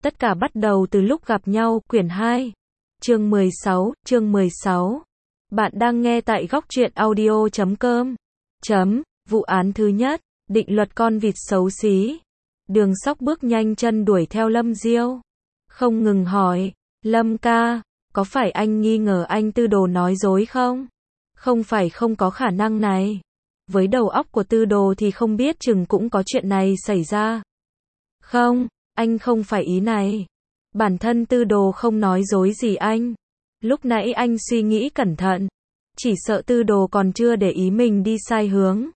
Tất cả bắt đầu từ lúc gặp nhau, quyển 2. Chương 16. Bạn đang nghe tại góc truyện audio.com. Vụ án thứ nhất, định luật con vịt xấu xí. Đường Sóc bước nhanh chân đuổi theo Lâm Diêu. Không ngừng hỏi, Lâm ca, có phải anh nghi ngờ anh Tư Đồ nói dối không? Không phải không có khả năng này. Với đầu óc của Tư Đồ thì không biết chừng cũng có chuyện này xảy ra. Không, anh không phải ý này. Bản thân Tư Đồ không nói dối gì anh. Lúc nãy anh suy nghĩ cẩn thận. Chỉ sợ Tư Đồ còn chưa để ý mình đi sai hướng.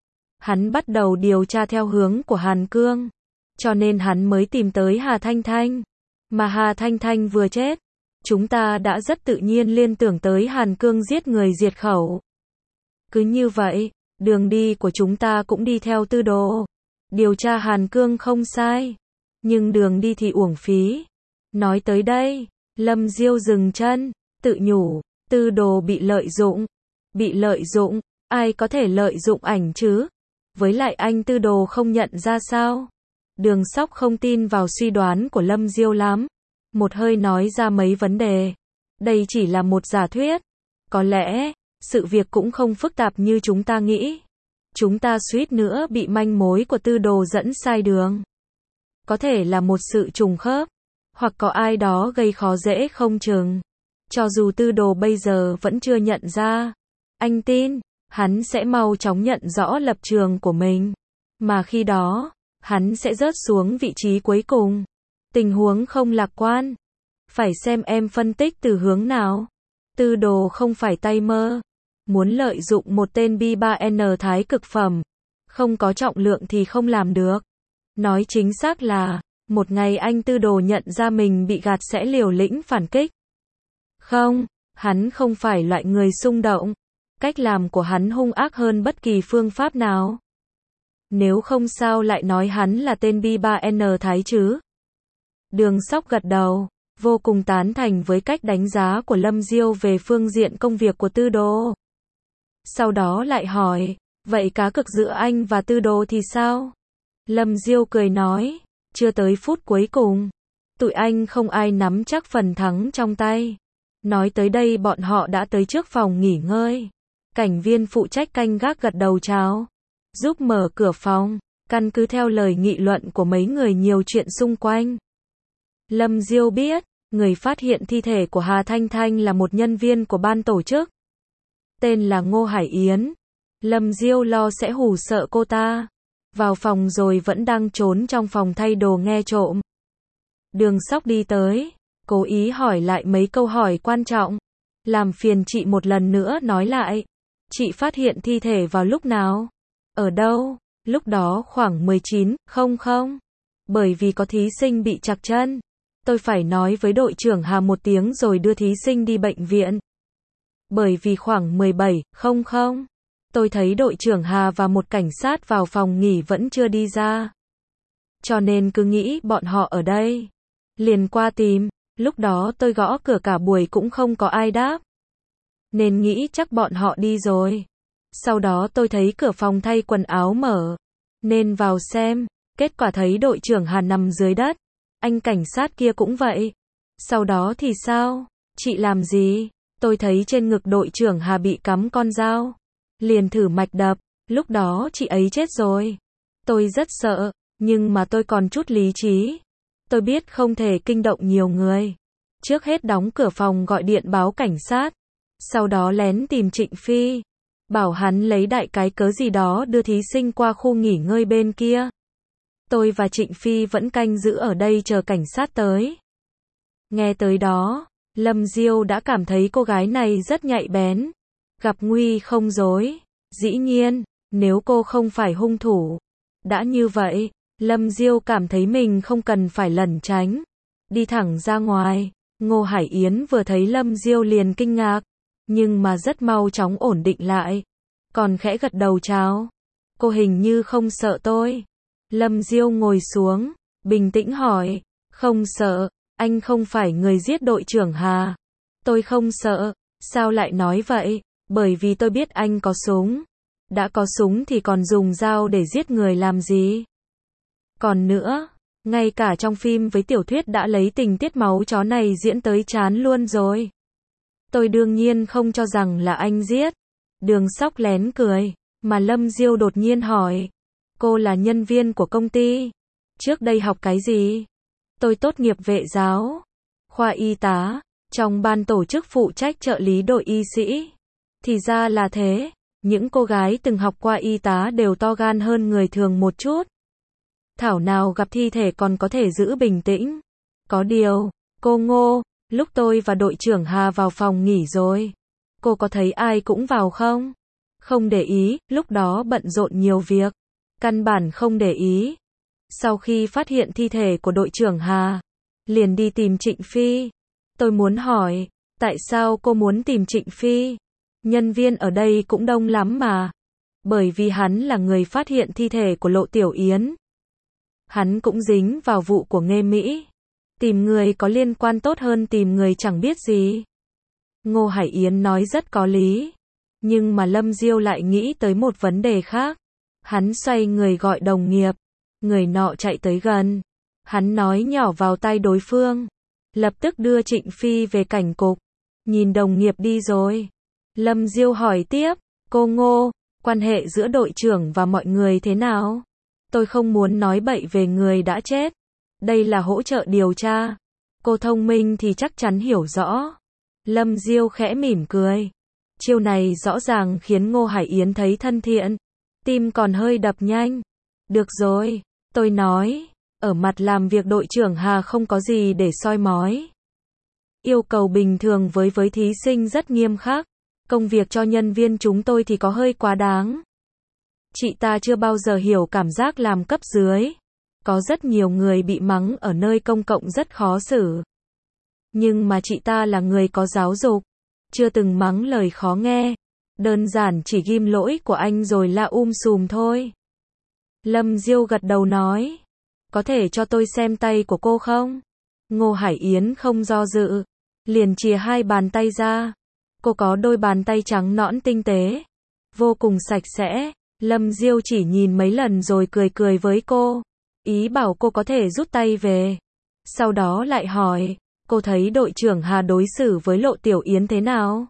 Hắn bắt đầu điều tra theo hướng của Hàn Cương. Cho nên hắn mới tìm tới Hà Thanh Thanh. Mà Hà Thanh Thanh vừa chết, chúng ta đã rất tự nhiên liên tưởng tới Hàn Cương giết người diệt khẩu. Cứ như vậy, đường đi của chúng ta cũng đi theo Tư Đồ. Điều tra Hàn Cương không sai, nhưng đường đi thì uổng phí. Nói tới đây, Lâm Diêu dừng chân, tự nhủ, Tư Đồ bị lợi dụng. Bị lợi dụng, ai có thể lợi dụng ảnh chứ? Với lại anh Tư Đồ không nhận ra sao? Đường Sóc không tin vào suy đoán của Lâm Diêu lắm. Một hơi nói ra mấy vấn đề. Đây chỉ là một giả thuyết. Có lẽ, sự việc cũng không phức tạp như chúng ta nghĩ. Chúng ta suýt nữa bị manh mối của Tư Đồ dẫn sai đường. Có thể là một sự trùng khớp, hoặc có ai đó gây khó dễ không chừng. Cho dù Tư Đồ bây giờ vẫn chưa nhận ra, anh tin, hắn sẽ mau chóng nhận rõ lập trường của mình. Mà khi đó, hắn sẽ rớt xuống vị trí cuối cùng. Tình huống không lạc quan. Phải xem em phân tích từ hướng nào. Tư Đồ không phải tay mơ. Muốn lợi dụng một tên B3N thái cực phẩm, không có trọng lượng thì không làm được. Nói chính xác là, một ngày anh Tư Đồ nhận ra mình bị gạt sẽ liều lĩnh phản kích. Không, hắn không phải loại người xung động. Cách làm của hắn hung ác hơn bất kỳ phương pháp nào. Nếu không sao lại nói hắn là tên B3N thái chứ? Đường Sóc gật đầu, vô cùng tán thành với cách đánh giá của Lâm Diêu về phương diện công việc của Tư Đồ. Sau đó lại hỏi, vậy cá cược giữa anh và Tư Đồ thì sao? Lâm Diêu cười nói, chưa tới phút cuối cùng, tụi anh không ai nắm chắc phần thắng trong tay. Nói tới đây bọn họ đã tới trước phòng nghỉ ngơi. Cảnh viên phụ trách canh gác gật đầu chào, giúp mở cửa phòng, căn cứ theo lời nghị luận của mấy người nhiều chuyện xung quanh. Lâm Diêu biết, người phát hiện thi thể của Hà Thanh Thanh là một nhân viên của ban tổ chức. Tên là Ngô Hải Yến. Lâm Diêu lo sẽ hù sợ cô ta. Vào phòng rồi vẫn đang trốn trong phòng thay đồ nghe trộm. Đường Sóc đi tới, cố ý hỏi lại mấy câu hỏi quan trọng. Làm phiền chị một lần nữa nói lại. Chị phát hiện thi thể vào lúc nào? Ở đâu? Lúc đó khoảng 19:00. Bởi vì có thí sinh bị trặc chân. Tôi phải nói với đội trưởng Hà một tiếng rồi đưa thí sinh đi bệnh viện. Bởi vì khoảng 17:00, tôi thấy đội trưởng Hà và một cảnh sát vào phòng nghỉ vẫn chưa đi ra. Cho nên cứ nghĩ bọn họ ở đây. Liền qua tìm, lúc đó tôi gõ cửa cả buổi cũng không có ai đáp. Nên nghĩ chắc bọn họ đi rồi. Sau đó tôi thấy cửa phòng thay quần áo mở. Nên vào xem, kết quả thấy đội trưởng Hà nằm dưới đất. Anh cảnh sát kia cũng vậy. Sau đó thì sao? Chị làm gì? Tôi thấy trên ngực đội trưởng Hà bị cắm con dao. Liền thử mạch đập, lúc đó chị ấy chết rồi. Tôi rất sợ, nhưng mà tôi còn chút lý trí. Tôi biết không thể kinh động nhiều người. Trước hết đóng cửa phòng gọi điện báo cảnh sát. Sau đó lén tìm Trịnh Phi. Bảo hắn lấy đại cái cớ gì đó đưa thí sinh qua khu nghỉ ngơi bên kia. Tôi và Trịnh Phi vẫn canh giữ ở đây chờ cảnh sát tới. Nghe tới đó, Lâm Diêu đã cảm thấy cô gái này rất nhạy bén. Gặp nguy không dối. Dĩ nhiên, nếu cô không phải hung thủ. Đã như vậy, Lâm Diêu cảm thấy mình không cần phải lẩn tránh. Đi thẳng ra ngoài. Ngô Hải Yến vừa thấy Lâm Diêu liền kinh ngạc. Nhưng mà rất mau chóng ổn định lại. Còn khẽ gật đầu chào. Cô hình như không sợ tôi. Lâm Diêu ngồi xuống, bình tĩnh hỏi. Không sợ, anh không phải người giết đội trưởng Hà. Tôi không sợ. Sao lại nói vậy? Bởi vì tôi biết anh có súng. Đã có súng thì còn dùng dao để giết người làm gì? Còn nữa, Ngay cả trong phim với tiểu thuyết đã lấy tình tiết máu chó này diễn tới chán luôn rồi. Tôi đương nhiên không cho rằng là anh giết. Đường Sóc lén cười, mà Lâm Diêu đột nhiên hỏi. Cô là nhân viên của công ty. Trước đây học cái gì? Tôi tốt nghiệp vệ giáo, khoa y tá, trong ban tổ chức phụ trách trợ lý đội y sĩ. Thì ra là thế, những cô gái từng học qua y tá đều to gan hơn người thường một chút. Thảo nào gặp thi thể còn có thể giữ bình tĩnh. Có điều, cô Ngô, lúc tôi và đội trưởng Hà vào phòng nghỉ rồi, cô có thấy ai cũng vào không? Không để ý, lúc đó bận rộn nhiều việc, căn bản không để ý. Sau khi phát hiện thi thể của đội trưởng Hà, liền đi tìm Trịnh Phi. Tôi muốn hỏi, tại sao cô muốn tìm Trịnh Phi? Nhân viên ở đây cũng đông lắm mà. Bởi vì hắn là người phát hiện thi thể của Lộ Tiểu Yến. Hắn cũng dính vào vụ của Nghê Mỹ. Tìm người có liên quan tốt hơn tìm người chẳng biết gì. Ngô Hải Yến nói rất có lý. Nhưng mà Lâm Diêu lại nghĩ tới một vấn đề khác. Hắn xoay người gọi đồng nghiệp. Người nọ chạy tới gần. Hắn nói nhỏ vào tai đối phương. Lập tức đưa Trịnh Phi về cảnh cục. Nhìn đồng nghiệp đi rồi. Lâm Diêu hỏi tiếp. Cô Ngô, quan hệ giữa đội trưởng và mọi người thế nào? Tôi không muốn nói bậy về người đã chết. Đây là hỗ trợ điều tra. Cô thông minh thì chắc chắn hiểu rõ. Lâm Diêu khẽ mỉm cười. Chiêu này rõ ràng khiến Ngô Hải Yến thấy thân thiện. Tim còn hơi đập nhanh. Được rồi, tôi nói. Ở mặt làm việc đội trưởng Hà không có gì để soi mói. Yêu cầu bình thường với thí sinh rất nghiêm khắc. Công việc cho nhân viên chúng tôi thì có hơi quá đáng. Chị ta chưa bao giờ hiểu cảm giác làm cấp dưới. Có rất nhiều người bị mắng ở nơi công cộng rất khó xử. Nhưng mà chị ta là người có giáo dục. Chưa từng mắng lời khó nghe. Đơn giản chỉ ghim lỗi của anh rồi la sùm thôi. Lâm Diêu gật đầu nói. Có thể cho tôi xem tay của cô không? Ngô Hải Yến không do dự. Liền chìa hai bàn tay ra. Cô có đôi bàn tay trắng nõn tinh tế. Vô cùng sạch sẽ. Lâm Diêu chỉ nhìn mấy lần rồi cười cười với cô. Ý bảo cô có thể rút tay về. Sau đó lại hỏi. Cô thấy đội trưởng Hà đối xử với Lộ Tiểu Yến thế nào?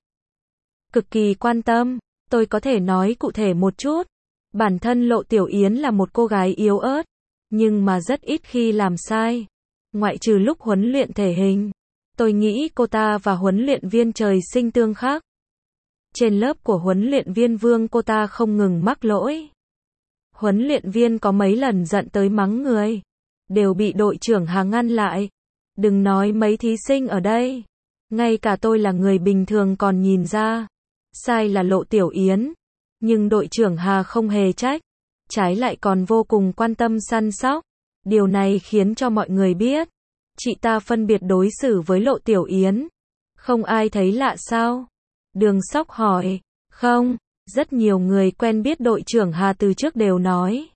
Cực kỳ quan tâm. Tôi có thể nói cụ thể một chút. Bản thân Lộ Tiểu Yến là một cô gái yếu ớt. Nhưng mà rất ít khi làm sai. Ngoại trừ lúc huấn luyện thể hình. Tôi nghĩ cô ta và huấn luyện viên trời sinh tương khắc. Trên lớp của huấn luyện viên Vương cô ta không ngừng mắc lỗi. Huấn luyện viên có mấy lần giận tới mắng người. Đều bị đội trưởng Hà ngăn lại. Đừng nói mấy thí sinh ở đây. Ngay cả tôi là người bình thường còn nhìn ra. Sai là Lộ Tiểu Yến. Nhưng đội trưởng Hà không hề trách. Trái lại còn vô cùng quan tâm săn sóc. Điều này khiến cho mọi người biết. Chị ta phân biệt đối xử với Lộ Tiểu Yến. Không ai thấy lạ sao? Đường Sóc hỏi. Không, rất nhiều người quen biết đội trưởng Hà từ trước đều nói.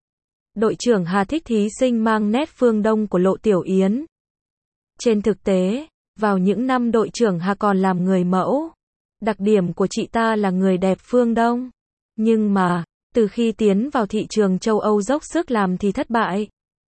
Đội trưởng Hà thích thí sinh mang nét phương Đông của Lộ Tiểu Yến. Trên thực tế, vào những năm đội trưởng Hà còn làm người mẫu. Đặc điểm của chị ta là người đẹp phương Đông. Nhưng mà, từ khi tiến vào thị trường châu Âu dốc sức làm thì thất bại.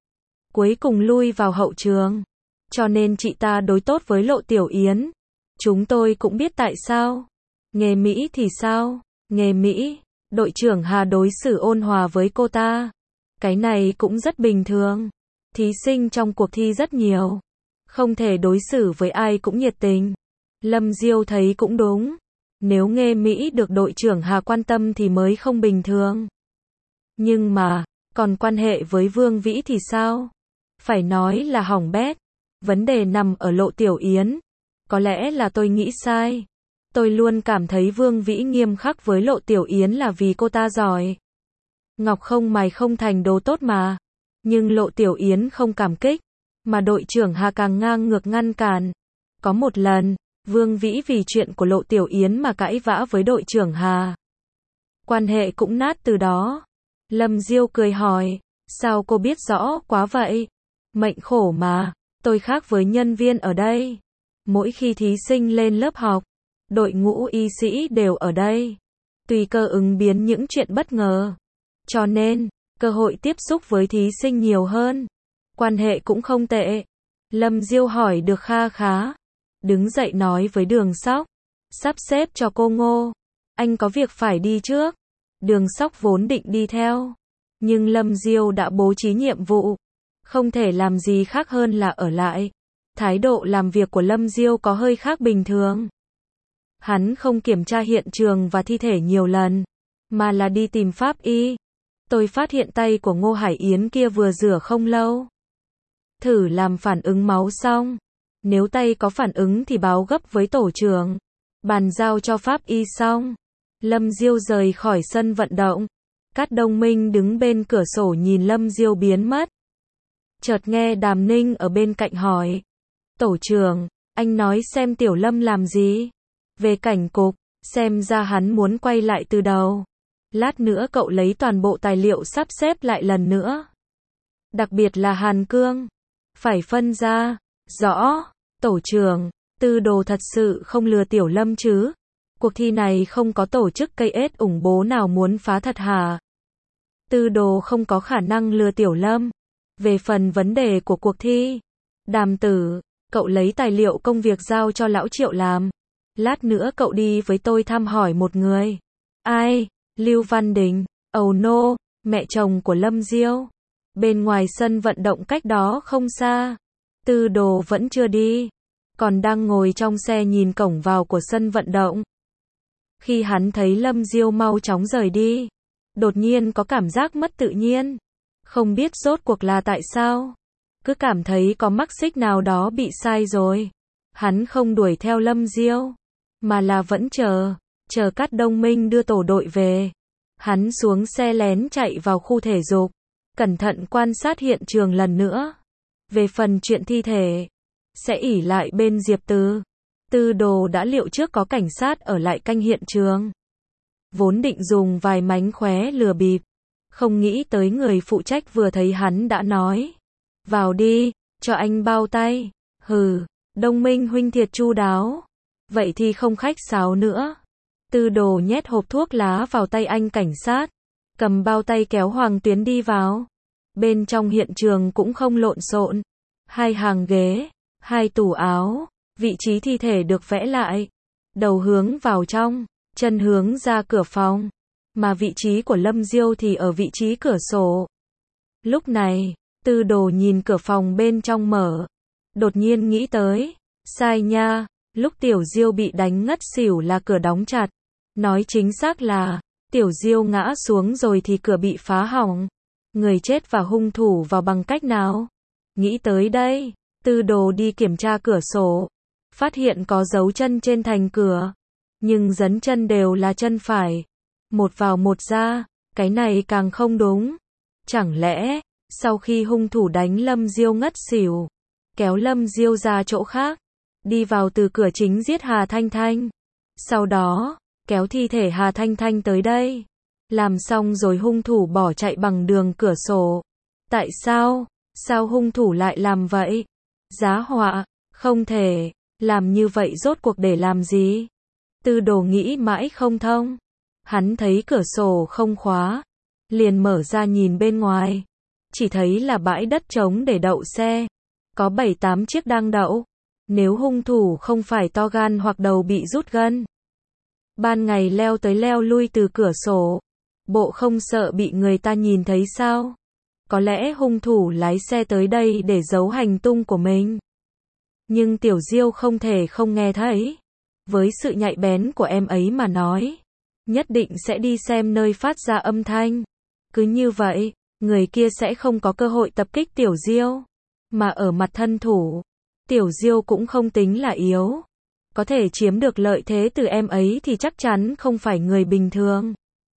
Cuối cùng lui vào hậu trường. Cho nên chị ta đối tốt với Lộ Tiểu Yến. Chúng tôi cũng biết tại sao. Nghề Mỹ thì sao? Nghề Mỹ, đội trưởng Hà đối xử ôn hòa với cô ta. Cái này cũng rất bình thường. Thí sinh trong cuộc thi rất nhiều. Không thể đối xử với ai cũng nhiệt tình. Lâm Diêu thấy cũng đúng. Nếu Nghê Mỹ được đội trưởng Hà quan tâm thì mới không bình thường. Nhưng mà, còn quan hệ với Vương Vĩ thì sao? Phải nói là hỏng bét. Vấn đề nằm ở Lộ Tiểu Yến. Có lẽ là tôi nghĩ sai. Tôi luôn cảm thấy Vương Vĩ nghiêm khắc với Lộ Tiểu Yến là vì cô ta giỏi. Ngọc không mài không thành đồ tốt mà. Nhưng Lộ Tiểu Yến không cảm kích. Mà đội trưởng Hà càng ngang ngược ngăn cản. Có một lần, Vương Vĩ vì chuyện của Lộ Tiểu Yến mà cãi vã với đội trưởng Hà. Quan hệ cũng nát từ đó. Lâm Diêu cười hỏi. Sao cô biết rõ quá vậy? Mệnh khổ mà. Tôi khác với nhân viên ở đây. Mỗi khi thí sinh lên lớp học, đội ngũ y sĩ đều ở đây. Tùy cơ ứng biến những chuyện bất ngờ. Cho nên, cơ hội tiếp xúc với thí sinh nhiều hơn. Quan hệ cũng không tệ. Lâm Diêu hỏi được kha khá. Đứng dậy nói với Đường Sóc. Sắp xếp cho cô Ngô. Anh có việc phải đi trước. Đường Sóc vốn định đi theo. Nhưng Lâm Diêu đã bố trí nhiệm vụ. Không thể làm gì khác hơn là ở lại. Thái độ làm việc của Lâm Diêu có hơi khác bình thường. Hắn không kiểm tra hiện trường và thi thể nhiều lần, mà là đi tìm pháp y. Tôi phát hiện tay của Ngô Hải Yến kia vừa rửa không lâu. Thử làm phản ứng máu xong. Nếu tay có phản ứng thì báo gấp với tổ trưởng. Bàn giao cho pháp y xong. Lâm Diêu rời khỏi sân vận động. Cát Đông Minh đứng bên cửa sổ nhìn Lâm Diêu biến mất. Chợt nghe Đàm Ninh ở bên cạnh hỏi. Tổ trưởng, anh nói xem Tiểu Lâm làm gì? Về cảnh cục, xem ra hắn muốn quay lại từ đầu. Lát nữa cậu lấy toàn bộ tài liệu sắp xếp lại lần nữa. Đặc biệt là Hàn Cương. Phải phân ra. Rõ, tổ trưởng, Tư Đồ thật sự không lừa Tiểu Lâm chứ? Cuộc thi này không có tổ chức cây ết ủng bố nào muốn phá thật hả? Tư Đồ không có khả năng lừa Tiểu Lâm. Về phần vấn đề của cuộc thi, Đàm Tử, cậu lấy tài liệu công việc giao cho lão Triệu làm. Lát nữa cậu đi với tôi thăm hỏi một người. Ai? Lưu Văn Đình. Oh no, mẹ chồng của Lâm Diêu. Bên ngoài sân vận động cách đó không xa. Tư Đồ vẫn chưa đi. Còn đang ngồi trong xe nhìn cổng vào của sân vận động. Khi hắn thấy Lâm Diêu mau chóng rời đi, đột nhiên có cảm giác mất tự nhiên. Không biết rốt cuộc là tại sao. Cứ cảm thấy có mắc xích nào đó bị sai rồi. Hắn không đuổi theo Lâm Diêu, mà là vẫn chờ Cát Đông Minh đưa tổ đội về. Hắn xuống xe lén chạy vào khu thể dục, cẩn thận quan sát hiện trường lần nữa. Về phần chuyện thi thể, sẽ ỷ lại bên Diệp Từ. Tư Đồ đã liệu trước có cảnh sát ở lại canh hiện trường. Vốn định dùng vài mánh khóe lừa bịp, không nghĩ tới người phụ trách vừa thấy hắn đã nói. Vào đi, cho anh bao tay. Hừ, Đông Minh huynh thiệt chu đáo. Vậy thì không khách sáo nữa. Tư Đồ nhét hộp thuốc lá vào tay anh cảnh sát, cầm bao tay kéo Hoàng Tuyến đi vào. Bên trong hiện trường cũng không lộn xộn. 2 hàng ghế, 2 tủ áo, vị trí thi thể được vẽ lại. Đầu hướng vào trong, chân hướng ra cửa phòng. Mà vị trí của Lâm Diêu thì ở vị trí cửa sổ. Lúc này, Tư Đồ nhìn cửa phòng bên trong mở. Đột nhiên nghĩ tới. Sai nha, lúc Tiểu Diêu bị đánh ngất xỉu là cửa đóng chặt. Nói chính xác là, Tiểu Diêu ngã xuống rồi thì cửa bị phá hỏng. Người chết và hung thủ vào bằng cách nào? Nghĩ tới đây, Tư Đồ đi kiểm tra cửa sổ. Phát hiện có dấu chân trên thành cửa. Nhưng dấn chân đều là chân phải. Một vào một ra, cái này càng không đúng. Chẳng lẽ, sau khi hung thủ đánh Lâm Diêu ngất xỉu, kéo Lâm Diêu ra chỗ khác, đi vào từ cửa chính giết Hà Thanh Thanh. Sau đó, kéo thi thể Hà Thanh Thanh tới đây. Làm xong rồi hung thủ bỏ chạy bằng đường cửa sổ. Tại sao? Sao hung thủ lại làm vậy? Giá họa, không thể. Làm như vậy rốt cuộc để làm gì? Tư Đồ nghĩ mãi không thông. Hắn thấy cửa sổ không khóa, liền mở ra nhìn bên ngoài. Chỉ thấy là bãi đất trống để đậu xe. Có 7-8 chiếc đang đậu. Nếu hung thủ không phải to gan hoặc đầu bị rút gân, ban ngày leo tới leo lui từ cửa sổ, bộ không sợ bị người ta nhìn thấy sao? Có lẽ hung thủ lái xe tới đây để giấu hành tung của mình. Nhưng Tiểu Diêu không thể không nghe thấy. Với sự nhạy bén của em ấy mà nói, nhất định sẽ đi xem nơi phát ra âm thanh. Cứ như vậy, người kia sẽ không có cơ hội tập kích Tiểu Diêu. Mà ở mặt thân thủ, Tiểu Diêu cũng không tính là yếu. Có thể chiếm được lợi thế từ em ấy thì chắc chắn không phải người bình thường.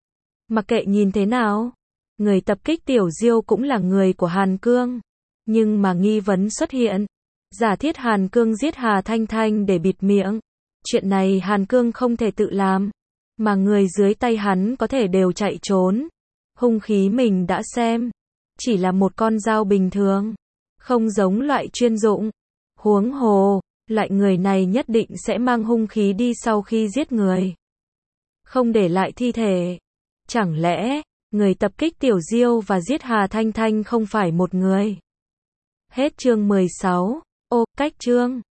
Mặc kệ nhìn thế nào, người tập kích Tiểu Diêu cũng là người của Hàn Cương. Nhưng mà nghi vấn xuất hiện. Giả thiết Hàn Cương giết Hà Thanh Thanh để bịt miệng. Chuyện này Hàn Cương không thể tự làm. Mà người dưới tay hắn có thể đều chạy trốn. Hung khí mình đã xem. Chỉ là một con dao bình thường. Không giống loại chuyên dụng. Huống hồ, loại người này nhất định sẽ mang hung khí đi sau khi giết người. Không để lại thi thể. Chẳng lẽ, người tập kích Tiểu Diêu và giết Hà Thanh Thanh không phải một người? Hết chương 16. Ô, cách chương